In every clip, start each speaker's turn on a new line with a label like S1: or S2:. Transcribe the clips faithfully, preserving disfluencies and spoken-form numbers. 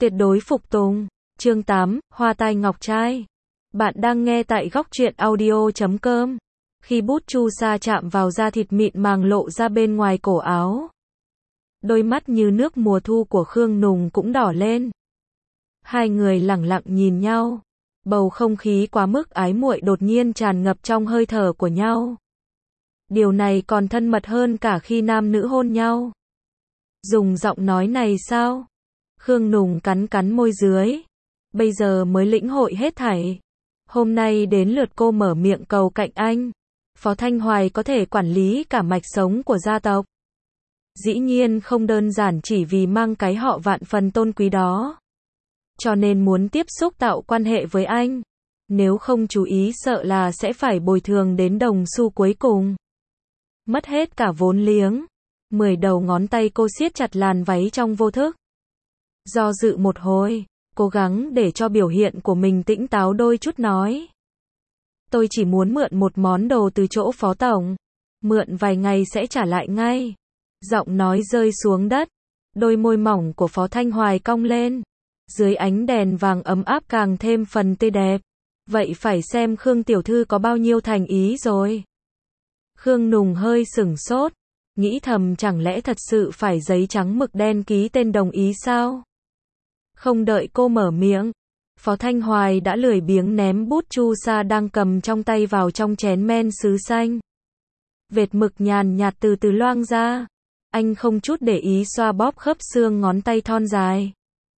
S1: tuyệt đối phục tùng. Chương tám, Hoa tai ngọc trai. Bạn đang nghe tại góc truyện audio chấm com. Khi bút chu sa chạm vào da thịt mịn màng lộ ra bên ngoài cổ áo, đôi mắt như nước mùa thu của Khương Nùng cũng đỏ lên. Hai người lẳng lặng nhìn nhau. Bầu không khí quá mức ái muội đột nhiên tràn ngập trong hơi thở của nhau. Điều này còn thân mật hơn cả khi nam nữ hôn nhau. Dùng giọng nói này sao? Khương Nùng cắn cắn môi dưới. Bây giờ mới lĩnh hội hết thảy. Hôm nay đến lượt cô mở miệng cầu cạnh anh. Phó Thanh Hoài có thể quản lý cả mạch sống của gia tộc. Dĩ nhiên không đơn giản chỉ vì mang cái họ vạn phần tôn quý đó. Cho nên muốn tiếp xúc tạo quan hệ với anh. Nếu không chú ý sợ là sẽ phải bồi thường đến đồng xu cuối cùng. Mất hết cả vốn liếng. Mười đầu ngón tay cô siết chặt làn váy trong vô thức. Do dự một hồi, cố gắng để cho biểu hiện của mình tĩnh táo đôi chút nói. Tôi chỉ muốn mượn một món đồ từ chỗ Phó Tổng. Mượn vài ngày sẽ trả lại ngay. Giọng nói rơi xuống đất. Đôi môi mỏng của Phó Thanh Hoài cong lên. Dưới ánh đèn vàng ấm áp càng thêm phần tươi đẹp. Vậy phải xem Khương tiểu thư có bao nhiêu thành ý rồi. Khương Nùng hơi sửng sốt. Nghĩ thầm chẳng lẽ thật sự phải giấy trắng mực đen ký tên đồng ý sao? Không đợi cô mở miệng, Phó Thanh Hoài đã lười biếng ném bút chu sa đang cầm trong tay vào trong chén men sứ xanh. Vệt mực nhàn nhạt từ từ loang ra. Anh không chút để ý xoa bóp khớp xương ngón tay thon dài.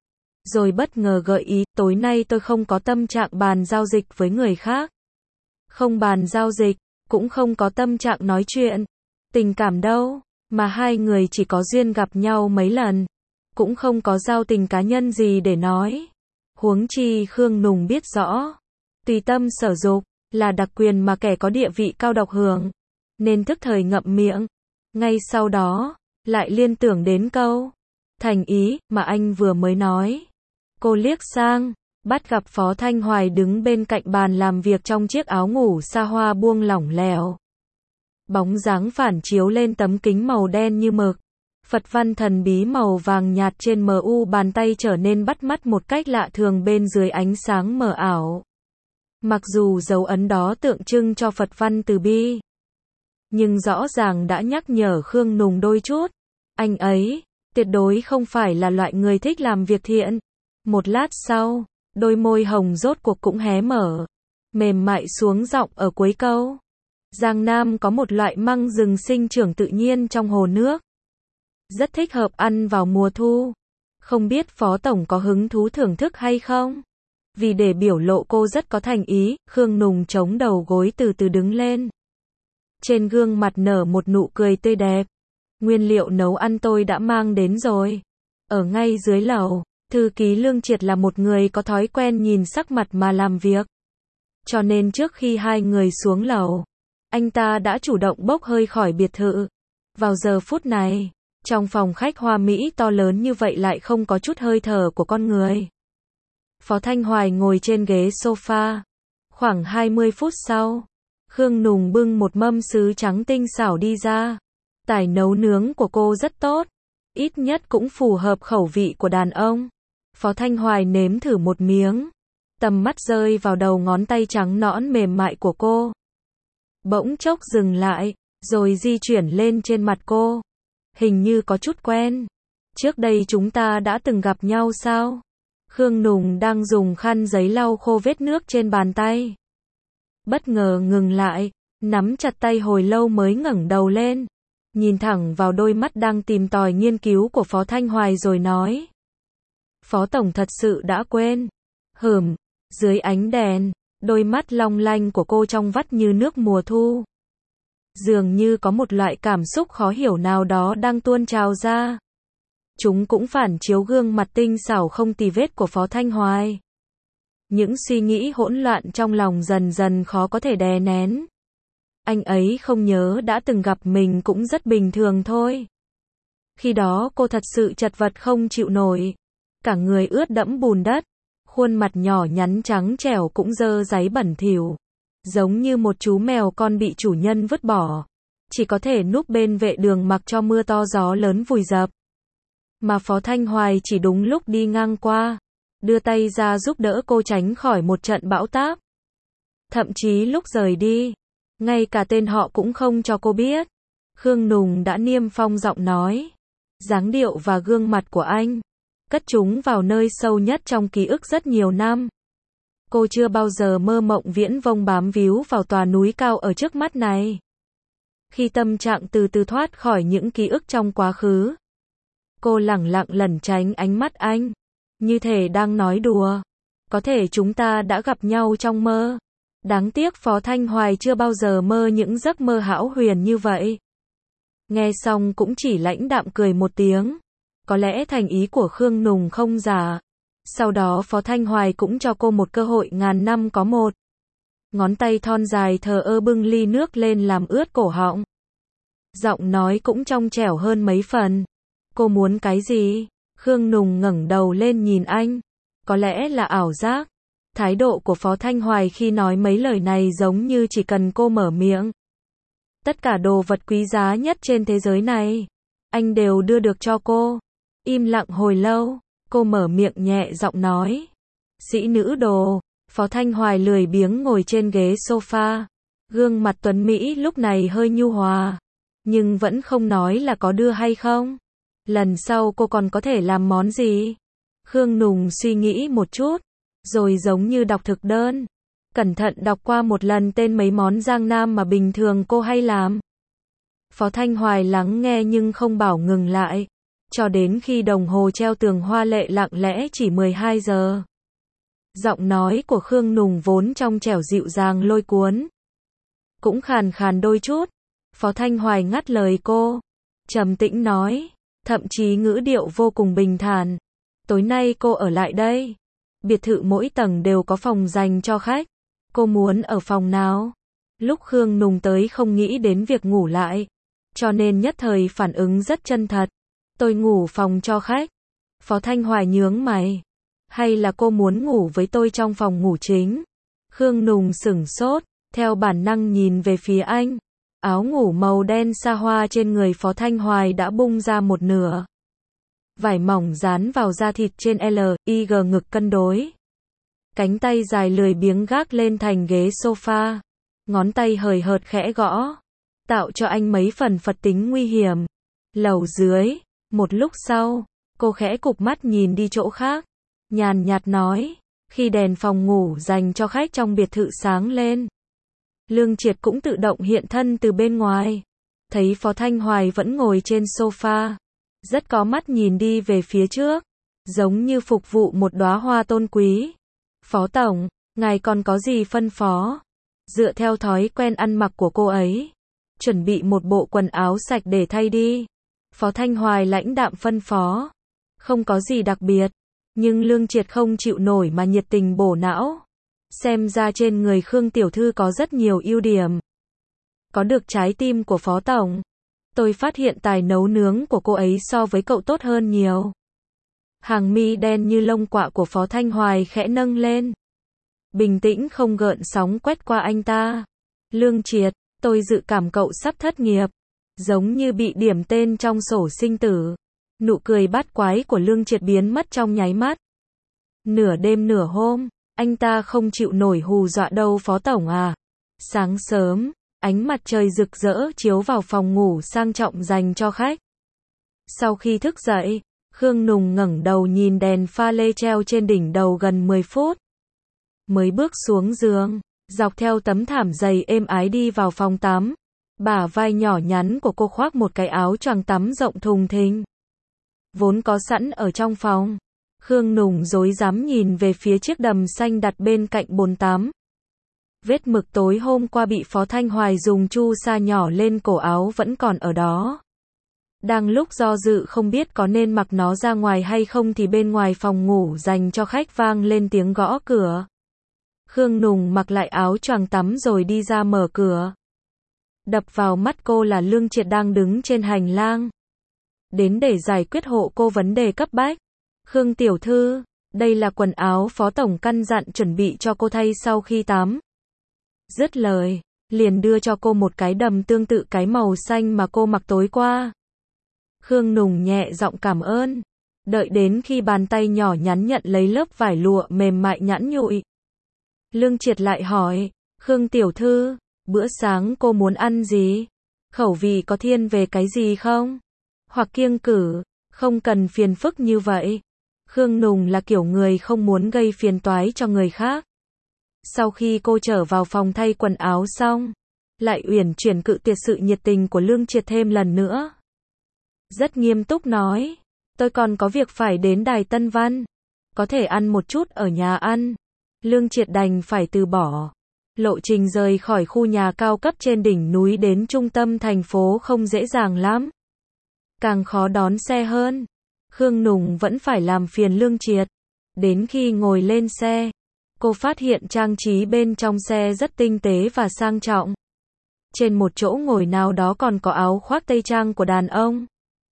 S1: Rồi bất ngờ gợi ý, tối nay tôi không có tâm trạng bàn giao dịch với người khác. Không bàn giao dịch, cũng không có tâm trạng nói chuyện. Tình cảm đâu, mà hai người chỉ có duyên gặp nhau mấy lần. Cũng không có giao tình cá nhân gì để nói. Huống chi Khương Nùng biết rõ. Tùy tâm sở dục, là đặc quyền mà kẻ có địa vị cao độc hưởng. Nên thức thời ngậm miệng. Ngay sau đó, lại liên tưởng đến câu thành ý mà anh vừa mới nói. Cô liếc sang, bắt gặp Phó Thanh Hoài đứng bên cạnh bàn làm việc trong chiếc áo ngủ sa hoa buông lỏng lẻo. Bóng dáng phản chiếu lên tấm kính màu đen như mực. Phật văn thần bí màu vàng nhạt trên mờ u bàn tay trở nên bắt mắt một cách lạ thường bên dưới ánh sáng mờ ảo. Mặc dù dấu ấn đó tượng trưng cho Phật văn từ bi, nhưng rõ ràng đã nhắc nhở Khương Nùng đôi chút. Anh ấy, tuyệt đối không phải là loại người thích làm việc thiện. Một lát sau, đôi môi hồng rốt cuộc cũng hé mở. Mềm mại xuống giọng ở cuối câu. Giang Nam có một loại măng rừng sinh trưởng tự nhiên trong hồ nước. Rất thích hợp ăn vào mùa thu. Không biết Phó Tổng có hứng thú thưởng thức hay không? Vì để biểu lộ cô rất có thành ý, Khương Nùng chống đầu gối từ từ đứng lên. Trên gương mặt nở một nụ cười tươi đẹp. Nguyên liệu nấu ăn tôi đã mang đến rồi. Ở ngay dưới lầu, thư ký Lương Triệt là một người có thói quen nhìn sắc mặt mà làm việc. Cho nên trước khi hai người xuống lầu, anh ta đã chủ động bốc hơi khỏi biệt thự. Vào giờ phút này, trong phòng khách hoa mỹ to lớn như vậy lại không có chút hơi thở của con người. Phó Thanh Hoài ngồi trên ghế sofa. Khoảng hai mươi phút sau, Khương Nùng bưng một mâm sứ trắng tinh xảo đi ra. Tài nấu nướng của cô rất tốt. Ít nhất cũng phù hợp khẩu vị của đàn ông. Phó Thanh Hoài nếm thử một miếng. Tầm mắt rơi vào đầu ngón tay trắng nõn mềm mại của cô. Bỗng chốc dừng lại, rồi di chuyển lên trên mặt cô. Hình như có chút quen. Trước đây chúng ta đã từng gặp nhau sao? Khương Nùng đang dùng khăn giấy lau khô vết nước trên bàn tay. Bất ngờ ngừng lại, nắm chặt tay hồi lâu mới ngẩng đầu lên. Nhìn thẳng vào đôi mắt đang tìm tòi nghiên cứu của Phó Thanh Hoài rồi nói. Phó Tổng thật sự đã quên. Hửm, dưới ánh đèn, đôi mắt long lanh của cô trong vắt như nước mùa thu. Dường như có một loại cảm xúc khó hiểu nào đó đang tuôn trào ra. Chúng cũng phản chiếu gương mặt tinh xảo không tì vết của Phó Thanh Hoài. Những suy nghĩ hỗn loạn trong lòng dần dần khó có thể đè nén. Anh ấy không nhớ đã từng gặp mình cũng rất bình thường thôi. Khi đó cô thật sự chật vật không chịu nổi. Cả người ướt đẫm bùn đất. Khuôn mặt nhỏ nhắn trắng trẻo cũng dơ dáy bẩn thỉu. Giống như một chú mèo con bị chủ nhân vứt bỏ. Chỉ có thể núp bên vệ đường mặc cho mưa to gió lớn vùi dập. mà Phó Thanh Hoài chỉ đúng lúc đi ngang qua, đưa tay ra giúp đỡ cô tránh khỏi một trận bão táp. Thậm chí lúc rời đi, ngay cả tên họ cũng không cho cô biết. Khương Nùng đã niêm phong giọng nói, dáng điệu và gương mặt của anh, cất chúng vào nơi sâu nhất trong ký ức rất nhiều năm. Cô chưa bao giờ mơ mộng viễn vông bám víu vào tòa núi cao ở trước mắt này. Khi tâm trạng từ từ thoát khỏi những ký ức trong quá khứ, cô lẳng lặng lẩn tránh ánh mắt anh, như thể đang nói đùa. Có thể chúng ta đã gặp nhau trong mơ. Đáng tiếc Phó Thanh Hoài chưa bao giờ mơ những giấc mơ hão huyền như vậy. Nghe xong cũng chỉ lãnh đạm cười một tiếng. Có lẽ thành ý của Khương Nùng không giả. Sau đó Phó Thanh Hoài cũng cho cô một cơ hội ngàn năm có một. Ngón tay thon dài thờ ơ bưng ly nước lên làm ướt cổ họng. Giọng nói cũng trong trẻo hơn mấy phần. Cô muốn cái gì? Khương Nùng ngẩng đầu lên nhìn anh. Có lẽ là ảo giác. Thái độ của Phó Thanh Hoài khi nói mấy lời này giống như chỉ cần cô mở miệng. Tất cả đồ vật quý giá nhất trên thế giới này, anh đều đưa được cho cô. Im lặng hồi lâu, cô mở miệng nhẹ giọng nói. Sĩ nữ đồ. Phó Thanh Hoài lười biếng ngồi trên ghế sofa. Gương mặt tuấn Mỹ lúc này hơi nhu hòa. Nhưng vẫn không nói là có đưa hay không. Lần sau cô còn có thể làm món gì? Khương Nùng suy nghĩ một chút, rồi giống như đọc thực đơn, cẩn thận đọc qua một lần tên mấy món Giang Nam mà bình thường cô hay làm. Phó Thanh Hoài lắng nghe nhưng không bảo ngừng lại, cho đến khi đồng hồ treo tường hoa lệ lặng lẽ chỉ mười hai giờ. Giọng nói của Khương Nùng vốn trong trẻo dịu dàng lôi cuốn, cũng khàn khàn đôi chút. Phó Thanh Hoài ngắt lời cô, trầm tĩnh nói, thậm chí ngữ điệu vô cùng bình thản. Tối nay cô ở lại đây. Biệt thự mỗi tầng đều có phòng dành cho khách. Cô muốn ở phòng nào? Lúc Khương Nùng tới không nghĩ đến việc ngủ lại, cho nên nhất thời phản ứng rất chân thật. Tôi ngủ phòng cho khách. Phó Thanh Hoài nhướng mày. Hay là cô muốn ngủ với tôi trong phòng ngủ chính? Khương Nùng sửng sốt, theo bản năng nhìn về phía anh. Áo ngủ màu đen xa hoa trên người Phó Thanh Hoài đã bung ra một nửa. Vải mỏng dán vào da thịt trên L, I G ngực cân đối. Cánh tay dài lười biếng gác lên thành ghế sofa. Ngón tay hời hợt khẽ gõ, tạo cho anh mấy phần phật tính nguy hiểm. Lầu dưới, một lúc sau, cô khẽ cụp mắt nhìn đi chỗ khác. Nhàn nhạt nói, khi đèn phòng ngủ dành cho khách trong biệt thự sáng lên, Lương Triệt cũng tự động hiện thân từ bên ngoài. Thấy Phó Thanh Hoài vẫn ngồi trên sofa, rất có mắt nhìn đi về phía trước, giống như phục vụ một đóa hoa tôn quý. Phó Tổng, ngài còn có gì phân phó? Dựa theo thói quen ăn mặc của cô ấy, chuẩn bị một bộ quần áo sạch để thay đi. Phó Thanh Hoài lãnh đạm phân phó. Không có gì đặc biệt, nhưng Lương Triệt không chịu nổi mà nhiệt tình bổ não. Xem ra trên người Khương Tiểu Thư có rất nhiều ưu điểm. Có được trái tim của Phó Tổng. Tôi phát hiện tài nấu nướng của cô ấy so với cậu tốt hơn nhiều. Hàng mi đen như lông quạ của Phó Thanh Hoài khẽ nâng lên. Bình tĩnh không gợn sóng quét qua anh ta. Lương Triệt, tôi dự cảm cậu sắp thất nghiệp. Giống như bị điểm tên trong sổ sinh tử. Nụ cười bát quái của Lương Triệt biến mất trong nháy mắt. Nửa đêm nửa hôm, anh ta không chịu nổi hù dọa đâu Phó Tổng à. Sáng sớm, ánh mặt trời rực rỡ chiếu vào phòng ngủ sang trọng dành cho khách. Sau khi thức dậy, Khương Nùng ngẩng đầu nhìn đèn pha lê treo trên đỉnh đầu gần mười phút. Mới bước xuống giường, dọc theo tấm thảm dày êm ái đi vào phòng tắm. Bả vai nhỏ nhắn của cô khoác một cái áo choàng tắm rộng thùng thình, vốn có sẵn ở trong phòng. Khương Nùng rối rắm nhìn về phía chiếc đầm xanh đặt bên cạnh bồn tắm. Vết mực tối hôm qua bị Phó Thanh Hoài dùng chu sa nhỏ lên cổ áo vẫn còn ở đó. Đang lúc do dự không biết có nên mặc nó ra ngoài hay không thì bên ngoài phòng ngủ dành cho khách vang lên tiếng gõ cửa. Khương Nùng mặc lại áo choàng tắm rồi đi ra mở cửa. Đập vào mắt cô là Lương Triệt đang đứng trên hành lang. Đến để giải quyết hộ cô vấn đề cấp bách. Khương Tiểu Thư, đây là quần áo Phó Tổng căn dặn chuẩn bị cho cô thay sau khi tắm. Dứt lời, liền đưa cho cô một cái đầm tương tự cái màu xanh mà cô mặc tối qua. Khương Nùng nhẹ giọng cảm ơn, Đợi đến khi bàn tay nhỏ nhắn nhận lấy lớp vải lụa mềm mại nhẵn nhụi. Lương Triệt lại hỏi, Khương tiểu thư, bữa sáng cô muốn ăn gì? Khẩu vị có thiên về cái gì không? Hoặc kiêng cử, không cần phiền phức như vậy. Khương Nùng là kiểu người không muốn gây phiền toái cho người khác. Sau khi cô trở vào phòng thay quần áo xong, lại uyển chuyển cự tuyệt sự nhiệt tình của Lương Triệt thêm lần nữa. Rất nghiêm túc nói, tôi còn có việc phải đến Đài Tân Văn, có thể ăn một chút ở nhà ăn. Lương Triệt đành phải từ bỏ. Lộ trình rời khỏi khu nhà cao cấp trên đỉnh núi đến trung tâm thành phố không dễ dàng lắm. Càng khó đón xe hơn. Khương Nùng vẫn phải làm phiền Lương Triệt. Đến khi ngồi lên xe, cô phát hiện trang trí bên trong xe rất tinh tế và sang trọng. Trên một chỗ ngồi nào đó còn có áo khoác tây trang của đàn ông.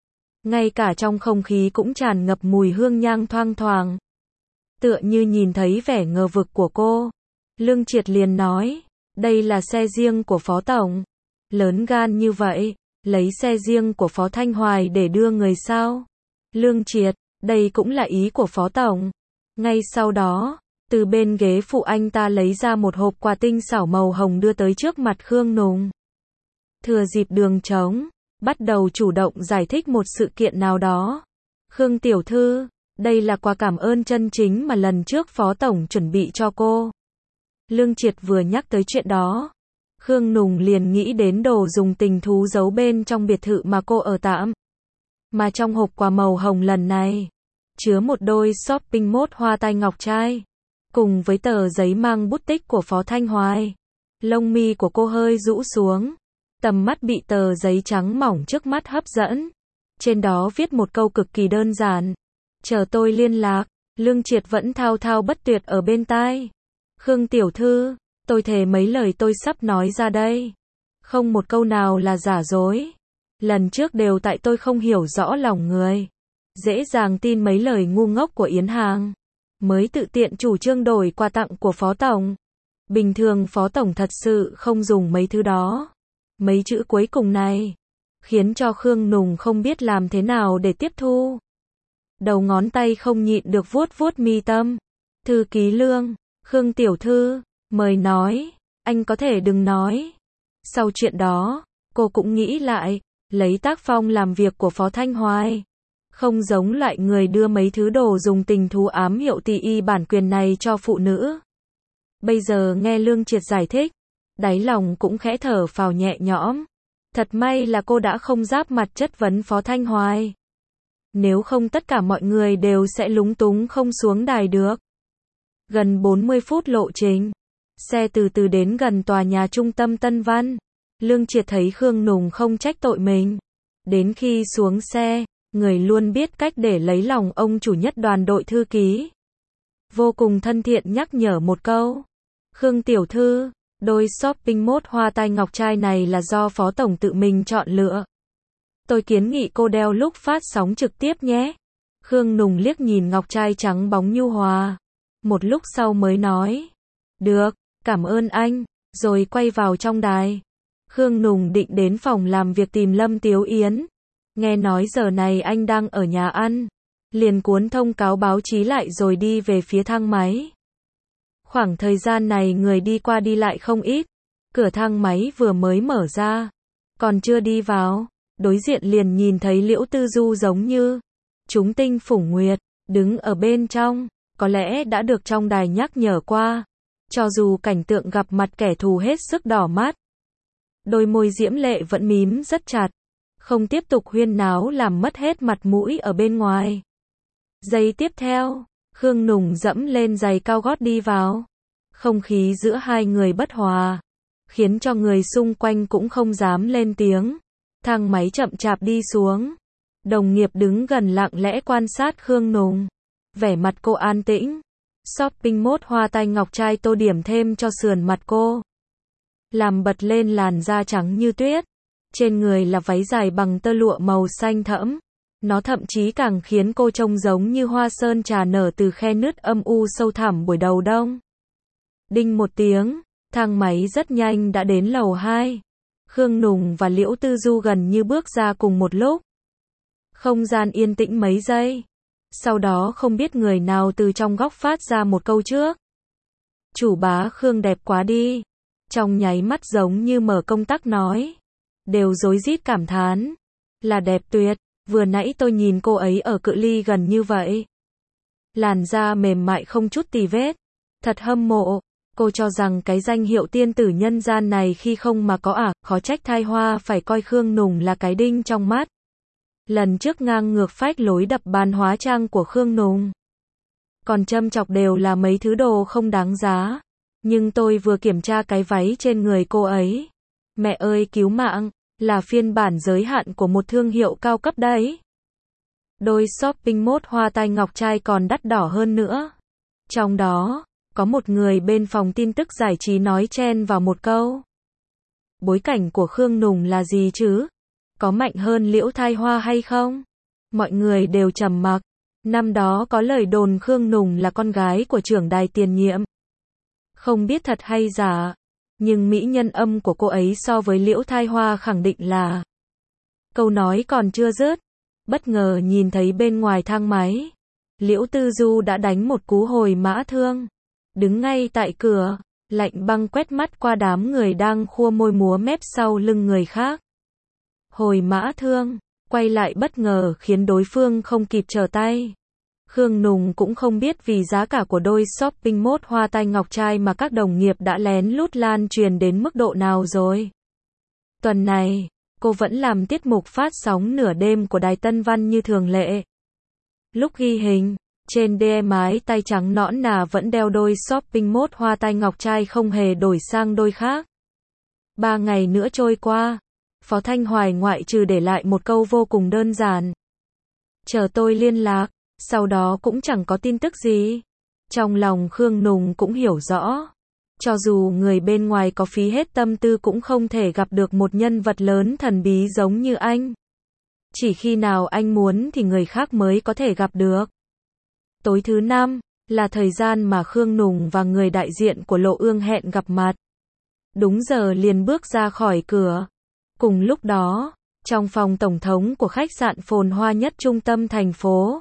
S1: Ngay cả trong không khí cũng tràn ngập mùi hương nhang thoang thoảng. Tựa như nhìn thấy vẻ ngờ vực của cô, Lương Triệt liền nói, đây là xe riêng của Phó Tổng. Lớn gan như vậy, lấy xe riêng của Phó Thanh Hoài để đưa người sao? Lương Triệt, đây cũng là ý của Phó Tổng. Ngay sau đó, từ bên ghế phụ anh ta lấy ra một hộp quà tinh xảo màu hồng đưa tới trước mặt Khương Nùng. Thừa dịp đường trống, bắt đầu chủ động giải thích một sự kiện nào đó. Khương tiểu thư, đây là quà cảm ơn chân chính mà lần trước Phó Tổng chuẩn bị cho cô. Lương Triệt vừa nhắc tới chuyện đó, Khương Nùng liền nghĩ đến đồ dùng tình thú giấu bên trong biệt thự mà cô ở tạm. Mà trong hộp quà màu hồng lần này, chứa một đôi shopping mode hoa tai ngọc trai, cùng với tờ giấy mang bút tích của Phó Thanh Hoài. Lông mi của cô hơi rũ xuống, tầm mắt bị tờ giấy trắng mỏng trước mắt hấp dẫn. Trên đó viết một câu cực kỳ đơn giản, chờ tôi liên lạc. Lương Triệt vẫn thao thao bất tuyệt ở bên tai. Khương tiểu thư, tôi thề mấy lời tôi sắp nói ra đây, không một câu nào là giả dối. Lần trước đều tại tôi không hiểu rõ lòng người, dễ dàng tin mấy lời ngu ngốc của Yến Hàng, mới tự tiện chủ trương đổi quà tặng của Phó Tổng. Bình thường Phó Tổng thật sự không dùng mấy thứ đó. Mấy chữ cuối cùng này khiến cho Khương Nùng không biết làm thế nào để tiếp thu. Đầu ngón tay không nhịn được vuốt vuốt mi tâm. Thư ký Lương, Khương tiểu thư, mời nói, anh có thể đừng nói. Sau chuyện đó, cô cũng nghĩ lại, lấy tác phong làm việc của Phó Thanh Hoài, không giống loại người đưa mấy thứ đồ dùng tình thú ám hiệu tì y bản quyền này cho phụ nữ. Bây giờ nghe Lương Triệt giải thích, đáy lòng cũng khẽ thở phào nhẹ nhõm. Thật may là cô đã không giáp mặt chất vấn Phó Thanh Hoài. Nếu không tất cả mọi người đều sẽ lúng túng không xuống đài được. Gần bốn mươi phút lộ trình, xe từ từ đến gần tòa nhà trung tâm Tân Văn. Lương Triệt thấy Khương Nùng không trách tội mình. Đến khi xuống xe, người luôn biết cách để lấy lòng ông chủ nhất đoàn đội thư ký, vô cùng thân thiện nhắc nhở một câu. Khương tiểu thư, đôi shopping mode hoa tai ngọc trai này là do Phó Tổng tự mình chọn lựa. Tôi kiến nghị cô đeo lúc phát sóng trực tiếp nhé. Khương Nùng liếc nhìn ngọc trai trắng bóng nhu hòa. Một lúc sau mới nói, được, cảm ơn anh, rồi quay vào trong đài. Khương Nùng định đến phòng làm việc tìm Lâm Tiếu Yến. Nghe nói giờ này anh đang ở nhà ăn, liền cuốn thông cáo báo chí lại rồi đi về phía thang máy. Khoảng thời gian này người đi qua đi lại không ít. Cửa thang máy vừa mới mở ra, còn chưa đi vào, đối diện liền nhìn thấy Liễu Tư Du giống như chúng tinh phủng nguyệt, đứng ở bên trong, có lẽ đã được trong đài nhắc nhở qua. Cho dù cảnh tượng gặp mặt kẻ thù hết sức đỏ mắt, đôi môi diễm lệ vẫn mím rất chặt, không tiếp tục huyên náo làm mất hết mặt mũi ở bên ngoài. Giây tiếp theo, Khương Nùng dẫm lên giày cao gót đi vào. Không khí giữa hai người bất hòa, khiến cho người xung quanh cũng không dám lên tiếng. Thang máy chậm chạp đi xuống. Đồng nghiệp đứng gần lặng lẽ quan sát Khương Nùng. Vẻ mặt cô an tĩnh. Shopping mode hoa tai ngọc trai tô điểm thêm cho sườn mặt cô, làm bật lên làn da trắng như tuyết. Trên người là váy dài bằng tơ lụa màu xanh thẫm. Nó thậm chí càng khiến cô trông giống như hoa sơn trà nở từ khe nứt âm u sâu thẳm buổi đầu đông. Đinh một tiếng, thang máy rất nhanh đã đến lầu hai. Khương Nùng và Liễu Tư Du gần như bước ra cùng một lúc. Không gian yên tĩnh mấy giây. Sau đó không biết người nào từ trong góc phát ra một câu trước. Chủ bá Khương đẹp quá đi. Trong nháy mắt giống như mở công tắc nói. Đều rối rít cảm thán. Là đẹp tuyệt, vừa nãy tôi nhìn cô ấy ở cự ly gần như vậy. Làn da mềm mại không chút tì vết. Thật hâm mộ. Cô cho rằng cái danh hiệu tiên tử nhân gian này khi không mà có à, khó trách Thai Hoa phải coi Khương Nùng là cái đinh trong mắt. Lần trước ngang ngược phách lối đập bàn hóa trang của Khương Nùng. Còn châm chọc đều là mấy thứ đồ không đáng giá. Nhưng tôi vừa kiểm tra cái váy trên người cô ấy. Mẹ ơi cứu mạng, là phiên bản giới hạn của một thương hiệu cao cấp đấy. Đôi shopping mốt hoa tai ngọc trai còn đắt đỏ hơn nữa. Trong đó, có một người bên phòng tin tức giải trí nói chen vào một câu. Bối cảnh của Khương Nùng là gì chứ? Có mạnh hơn Liễu Thai Hoa hay không? Mọi người đều trầm mặc. Năm đó có lời đồn Khương Nùng là con gái của trưởng đài tiền nhiệm. Không biết thật hay giả. Nhưng mỹ nhân âm của cô ấy so với Liễu Thai Hoa khẳng định là. Câu nói còn chưa dứt. Bất ngờ nhìn thấy bên ngoài thang máy. Liễu Tư Du đã đánh một cú hồi mã thương. Đứng ngay tại cửa, lạnh băng quét mắt qua đám người đang khua môi múa mép sau lưng người khác. Hồi mã thương, quay lại bất ngờ khiến đối phương không kịp trở tay. Khương Nùng cũng không biết vì giá cả của đôi shopping mốt hoa tai ngọc trai mà các đồng nghiệp đã lén lút lan truyền đến mức độ nào rồi. Tuần này, cô vẫn làm tiết mục phát sóng nửa đêm của Đài Tân Văn như thường lệ. Lúc ghi hình, trên đê mái tay trắng nõn nà vẫn đeo đôi shopping mốt hoa tai ngọc trai không hề đổi sang đôi khác. Ba ngày nữa trôi qua, Phó Thanh Hoài ngoại trừ để lại một câu vô cùng đơn giản. Chờ tôi liên lạc, sau đó cũng chẳng có tin tức gì. Trong lòng Khương Nùng cũng hiểu rõ. Cho dù người bên ngoài có phí hết tâm tư cũng không thể gặp được một nhân vật lớn thần bí giống như anh. Chỉ khi nào anh muốn thì người khác mới có thể gặp được. Tối thứ năm, là thời gian mà Khương Nùng và người đại diện của Lộ Ương hẹn gặp mặt. Đúng giờ liền bước ra khỏi cửa. Cùng lúc đó, trong phòng tổng thống của khách sạn phồn hoa nhất trung tâm thành phố.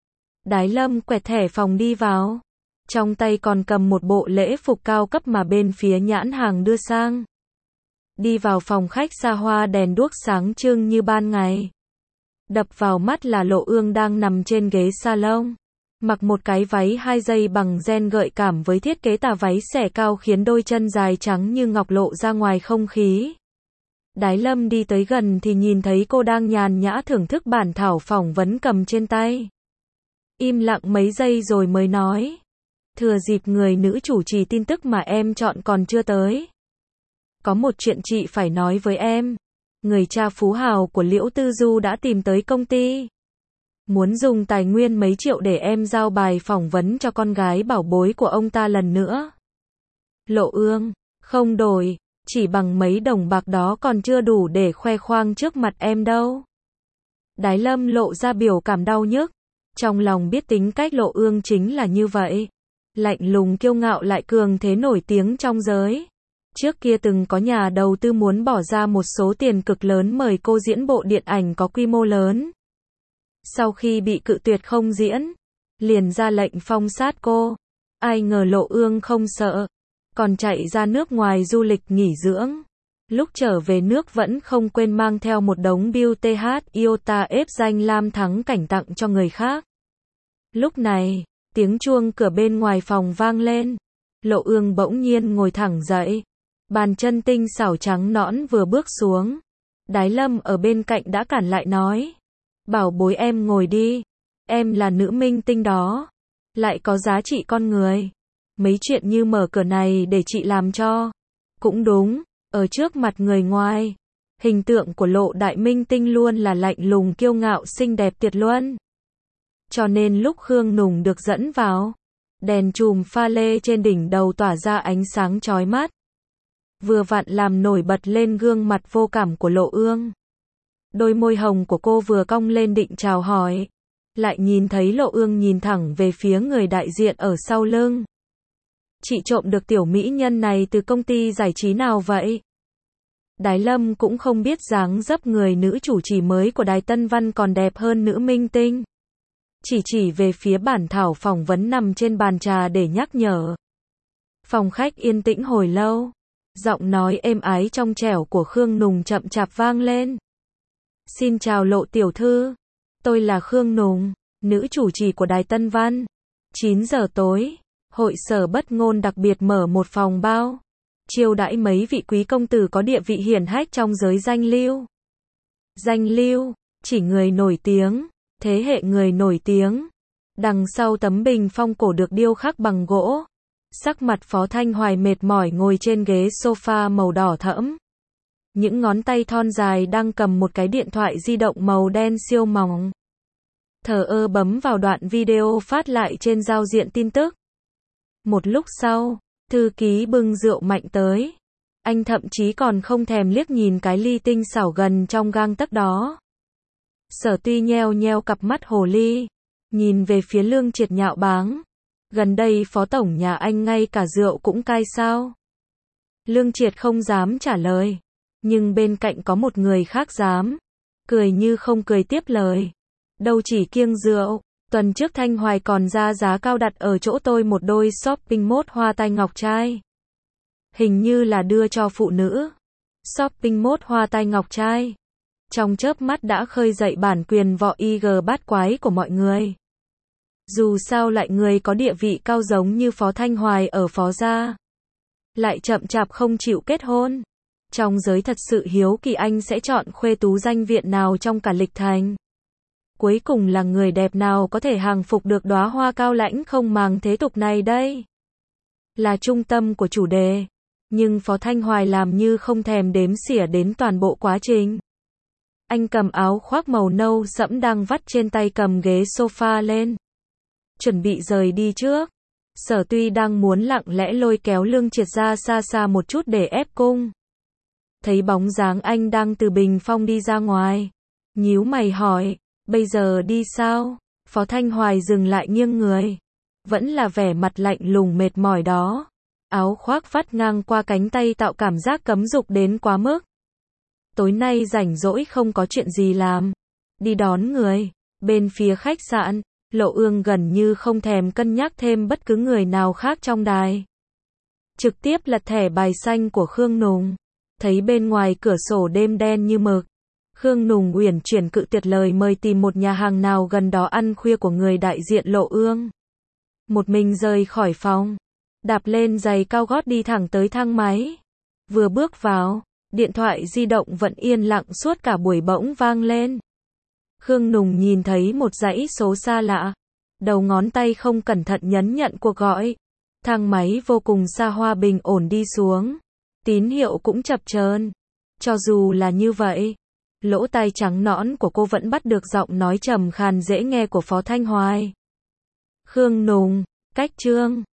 S1: Đái Lâm quẹt thẻ phòng đi vào. Trong tay còn cầm một bộ lễ phục cao cấp mà bên phía nhãn hàng đưa sang. Đi vào phòng khách xa hoa đèn đuốc sáng trưng như ban ngày. Đập vào mắt là Lộ Ương đang nằm trên ghế salon. Mặc một cái váy hai dây bằng ren gợi cảm với thiết kế tà váy xẻ cao khiến đôi chân dài trắng như ngọc lộ ra ngoài không khí. Đái Lâm đi tới gần thì nhìn thấy cô đang nhàn nhã thưởng thức bản thảo phỏng vấn cầm trên tay. Im lặng mấy giây rồi mới nói. Thừa dịp người nữ chủ trì tin tức mà em chọn còn chưa tới. Có một chuyện chị phải nói với em. Người cha phú hào của Liễu Tư Du đã tìm tới công ty. Muốn dùng tài nguyên mấy triệu để em giao bài phỏng vấn cho con gái bảo bối của ông ta lần nữa. Lộ Ương, không đổi, chỉ bằng mấy đồng bạc đó còn chưa đủ để khoe khoang trước mặt em đâu. Đái Lâm lộ ra biểu cảm đau nhức. Trong lòng biết tính cách Lộ Ương chính là như vậy. Lạnh lùng kiêu ngạo lại cường thế nổi tiếng trong giới. Trước kia từng có nhà đầu tư muốn bỏ ra một số tiền cực lớn mời cô diễn bộ điện ảnh có quy mô lớn. Sau khi bị cự tuyệt không diễn, liền ra lệnh phong sát cô. Ai ngờ Lộ Ương không sợ, còn chạy ra nước ngoài du lịch nghỉ dưỡng. Lúc trở về nước vẫn không quên mang theo một đống bill tê hát iota ép danh lam thắng cảnh tặng cho người khác. Lúc này, tiếng chuông cửa bên ngoài phòng vang lên. Lộ Ương bỗng nhiên ngồi thẳng dậy. Bàn chân tinh xảo trắng nõn vừa bước xuống. Đái Lâm ở bên cạnh đã cản lại nói. Bảo bối em ngồi đi. Em là nữ minh tinh đó. Lại có giá trị con người. Mấy chuyện như mở cửa này để chị làm cho. Cũng đúng, ở trước mặt người ngoài. Hình tượng của Lộ đại minh tinh luôn là lạnh lùng kiêu ngạo xinh đẹp tuyệt luân. Cho nên lúc Khương Nùng được dẫn vào, đèn chùm pha lê trên đỉnh đầu tỏa ra ánh sáng chói mắt. Vừa vặn làm nổi bật lên gương mặt vô cảm của Lộ Ương. Đôi môi hồng của cô vừa cong lên định chào hỏi. Lại nhìn thấy Lộ Ương nhìn thẳng về phía người đại diện ở sau lưng. Chị trộm được tiểu mỹ nhân này từ công ty giải trí nào vậy? Đái Lâm cũng không biết dáng dấp người nữ chủ trì mới của Đài Tân Văn còn đẹp hơn nữ minh tinh. chỉ chỉ về phía bản thảo phỏng vấn nằm trên bàn trà để nhắc nhở. Phòng khách yên tĩnh hồi lâu. Giọng nói êm ái trong trẻo của Khương Nùng chậm chạp vang lên. Xin chào Lộ tiểu thư. Tôi là Khương Nùng, nữ chủ trì của Đài Tân Văn. chín giờ tối, hội sở Bất Ngôn đặc biệt mở một phòng bao. Chiêu đãi mấy vị quý công tử có địa vị hiển hách trong giới danh lưu. Danh lưu, chỉ người nổi tiếng, thế hệ người nổi tiếng. Đằng sau tấm bình phong cổ được điêu khắc bằng gỗ. Sắc mặt Phó Thanh Hoài mệt mỏi ngồi trên ghế sofa màu đỏ thẫm. Những ngón tay thon dài đang cầm một cái điện thoại di động màu đen siêu mỏng. Thờ ơ bấm vào đoạn video phát lại trên giao diện tin tức. Một lúc sau, thư ký bưng rượu mạnh tới. Anh thậm chí còn không thèm liếc nhìn cái ly tinh xảo gần trong gang tấc đó. Sở Tuy nheo nheo cặp mắt hồ ly, nhìn về phía Lương Triệt nhạo báng. Gần đây Phó Tổng nhà anh ngay cả rượu cũng cai sao? Lương Triệt không dám trả lời. Nhưng bên cạnh có một người khác dám. Cười như không cười tiếp lời. Đâu chỉ kiêng rượu. Tuần trước Thanh Hoài còn ra giá cao đặt ở chỗ tôi một đôi shopping mode hoa tai ngọc trai. Hình như là đưa cho phụ nữ. Shopping mode hoa tai ngọc trai. Trong chớp mắt đã khơi dậy bản quyền võ i giê bát quái của mọi người. Dù sao lại người có địa vị cao giống như Phó Thanh Hoài ở Phó gia. Lại chậm chạp không chịu kết hôn. Trong giới thật sự hiếu kỳ anh sẽ chọn khuê tú danh viện nào trong cả lịch thành. Cuối cùng là người đẹp nào có thể hàng phục được đóa hoa cao lãnh không màng thế tục này đây. Là trung tâm của chủ đề. Nhưng Phó Thanh Hoài làm như không thèm đếm xỉa đến toàn bộ quá trình. Anh cầm áo khoác màu nâu sẫm đang vắt trên tay cầm ghế sofa lên. Chuẩn bị rời đi trước. Sở Tuy đang muốn lặng lẽ lôi kéo Lương Triệt ra xa xa một chút để ép cung. Thấy bóng dáng anh đang từ bình phong đi ra ngoài. Nhíu mày hỏi, bây giờ đi sao? Phó Thanh Hoài dừng lại nghiêng người. Vẫn là vẻ mặt lạnh lùng mệt mỏi đó. Áo khoác vắt ngang qua cánh tay tạo cảm giác cấm dục đến quá mức. Tối nay rảnh rỗi không có chuyện gì làm. Đi đón người. Bên phía khách sạn, Lộ Ương gần như không thèm cân nhắc thêm bất cứ người nào khác trong đài. Trực tiếp lật thẻ bài xanh của Khương Nùng. Thấy bên ngoài cửa sổ đêm đen như mực. Khương Nùng uyển chuyển cự tuyệt lời mời tìm một nhà hàng nào gần đó ăn khuya của người đại diện Lộ Ương. Một mình rời khỏi phòng. Đạp lên giày cao gót đi thẳng tới thang máy. Vừa bước vào, điện thoại di động vẫn yên lặng suốt cả buổi bỗng vang lên. Khương Nùng nhìn thấy một dãy số xa lạ. Đầu ngón tay không cẩn thận nhấn nhận cuộc gọi. Thang máy vô cùng xa hoa bình ổn đi xuống. Tín hiệu cũng chập chờn. Cho dù là như vậy, lỗ tai trắng nõn của cô vẫn bắt được giọng nói trầm khàn dễ nghe của Phó Thanh Hoài. Khương Nùng, cách Trương.